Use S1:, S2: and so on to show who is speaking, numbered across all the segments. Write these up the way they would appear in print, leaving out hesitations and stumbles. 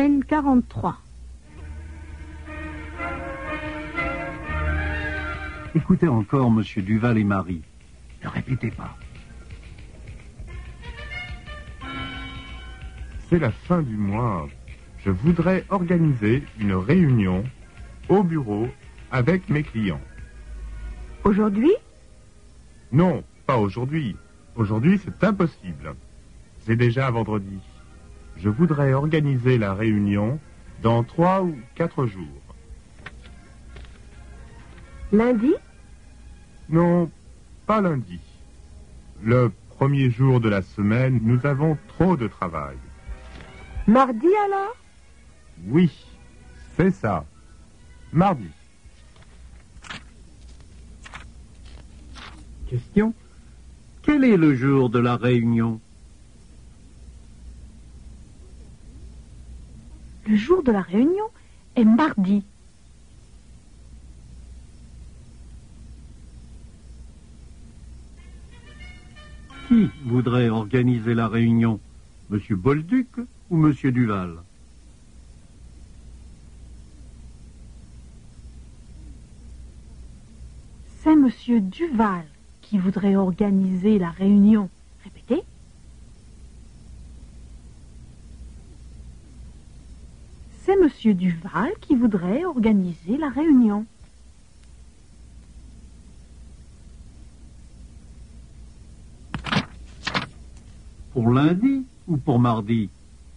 S1: Scène 43.
S2: Écoutez encore Monsieur Duval et Marie. Ne répétez pas.
S3: C'est la fin du mois. Je voudrais organiser une réunion au bureau avec mes clients.
S4: Aujourd'hui?
S3: Non, pas aujourd'hui. Aujourd'hui, c'est impossible. C'est déjà vendredi. Je voudrais organiser la réunion dans 3 ou 4 jours.
S4: Lundi?
S3: Non, pas lundi. Le premier jour de la semaine, nous avons trop de travail.
S4: Mardi alors?
S3: Oui, c'est ça. Mardi.
S2: Question. Quel est le jour de la réunion?
S1: Le jour de la réunion est mardi.
S2: Qui voudrait organiser la réunion? Monsieur Bolduc ou Monsieur Duval?
S1: C'est Monsieur Duval qui voudrait organiser la réunion. Répétez. C'est Monsieur Duval qui voudrait organiser la réunion.
S2: Pour lundi ou pour mardi?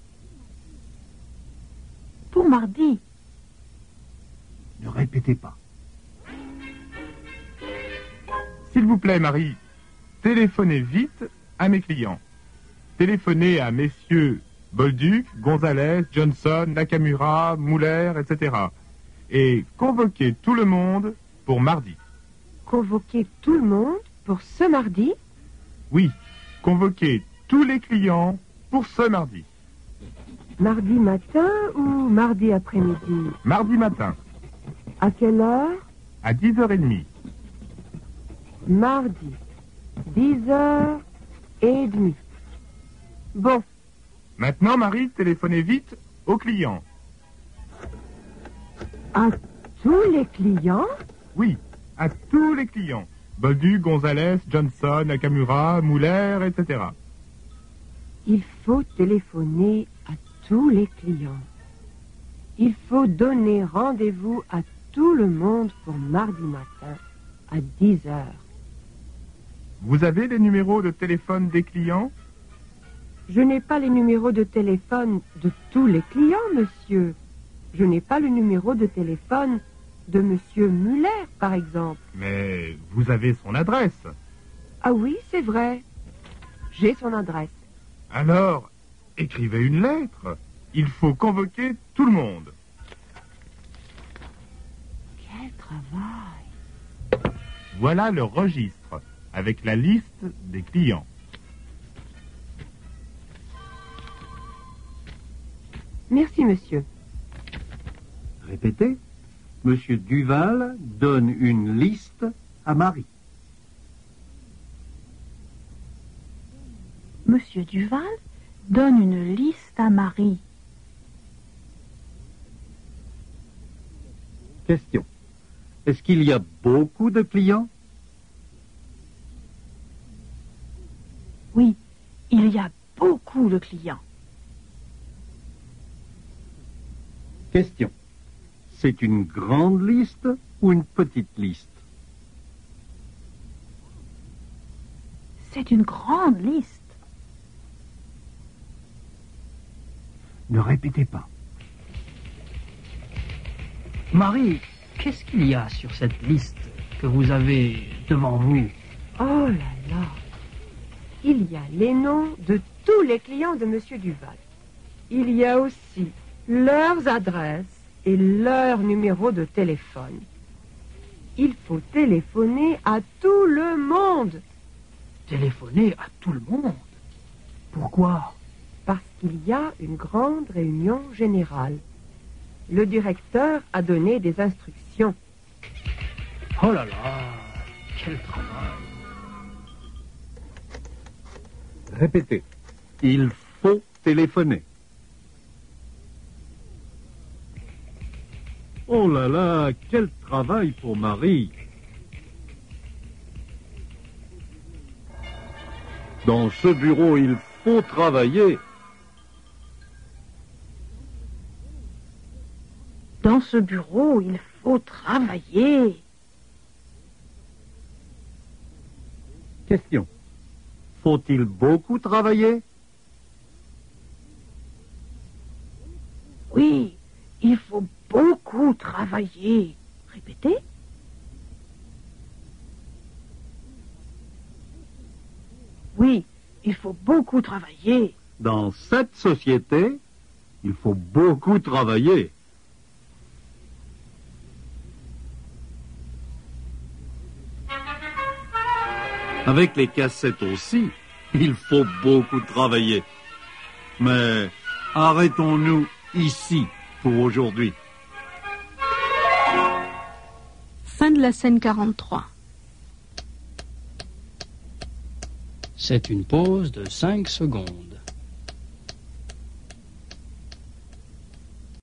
S1: Pour mardi.
S2: Ne répétez pas.
S3: S'il vous plaît, Marie, téléphonez vite à mes clients. Téléphonez à messieurs Bolduc, Gonzalez, Johnson, Nakamura, Muller, etc. Et convoquez tout le monde pour mardi.
S4: Convoquer tout le monde pour ce mardi?
S3: Oui, convoquez tous les clients pour ce mardi.
S4: Mardi matin ou mardi après-midi?
S3: Mardi matin,
S4: À quelle heure?
S3: à 10h30.
S4: Mardi, 10h30. Bon,
S3: Maintenant, Marie, téléphonez vite aux clients.
S4: à tous les clients?
S3: Oui, à tous les clients. Bolduc, Gonzalez, Johnson, Nakamura, Muller, etc.
S4: Il faut téléphoner à tous les clients. Il faut donner rendez-vous à tout le monde pour mardi matin à 10h.
S3: Vous avez les numéros de téléphone des clients?
S4: Je n'ai pas les numéros de téléphone de tous les clients, monsieur. Je n'ai pas le numéro de téléphone de monsieur Muller, par exemple.
S3: Mais vous avez son adresse.
S4: Ah oui, c'est vrai. J'ai son adresse.
S3: Alors, écrivez une lettre. Il faut convoquer tout le monde.
S4: Quel travail!
S3: Voilà le registre avec la liste des clients.
S4: Merci, monsieur.
S2: Répétez. Monsieur Duval donne une liste à Marie.
S1: Monsieur Duval donne une liste à Marie.
S2: Question. Est-ce qu'il y a beaucoup de clients?
S1: Oui, il y a beaucoup de clients.
S2: Question. C'est une grande liste ou une petite liste?
S1: C'est une grande liste.
S2: Ne répétez pas.
S5: Marie, qu'est-ce qu'il y a sur cette liste que vous avez devant vous?
S4: Oh là là! Il y a les noms de tous les clients de monsieur Duval. Il y a aussi leurs adresses et leur numéro de téléphone. Il faut téléphoner à tout le monde.
S5: Téléphoner à tout le monde? Pourquoi?
S4: Parce qu'il y a une grande réunion générale. Le directeur a donné des instructions.
S5: Oh là là, quel travail!
S2: Répétez. Il faut téléphoner. Oh là là, quel travail pour Marie. Dans ce bureau, il faut travailler.
S1: Dans ce bureau, il faut travailler.
S2: Question. Faut-il beaucoup travailler?
S1: Oui, il faut beaucoup travailler. Répétez. Oui, il faut beaucoup travailler.
S2: Dans cette société, il faut beaucoup travailler. Avec les cassettes aussi, il faut beaucoup travailler. Mais arrêtons-nous ici pour aujourd'hui.
S6: Fin de la scène 43.
S5: C'est une pause de 5 secondes.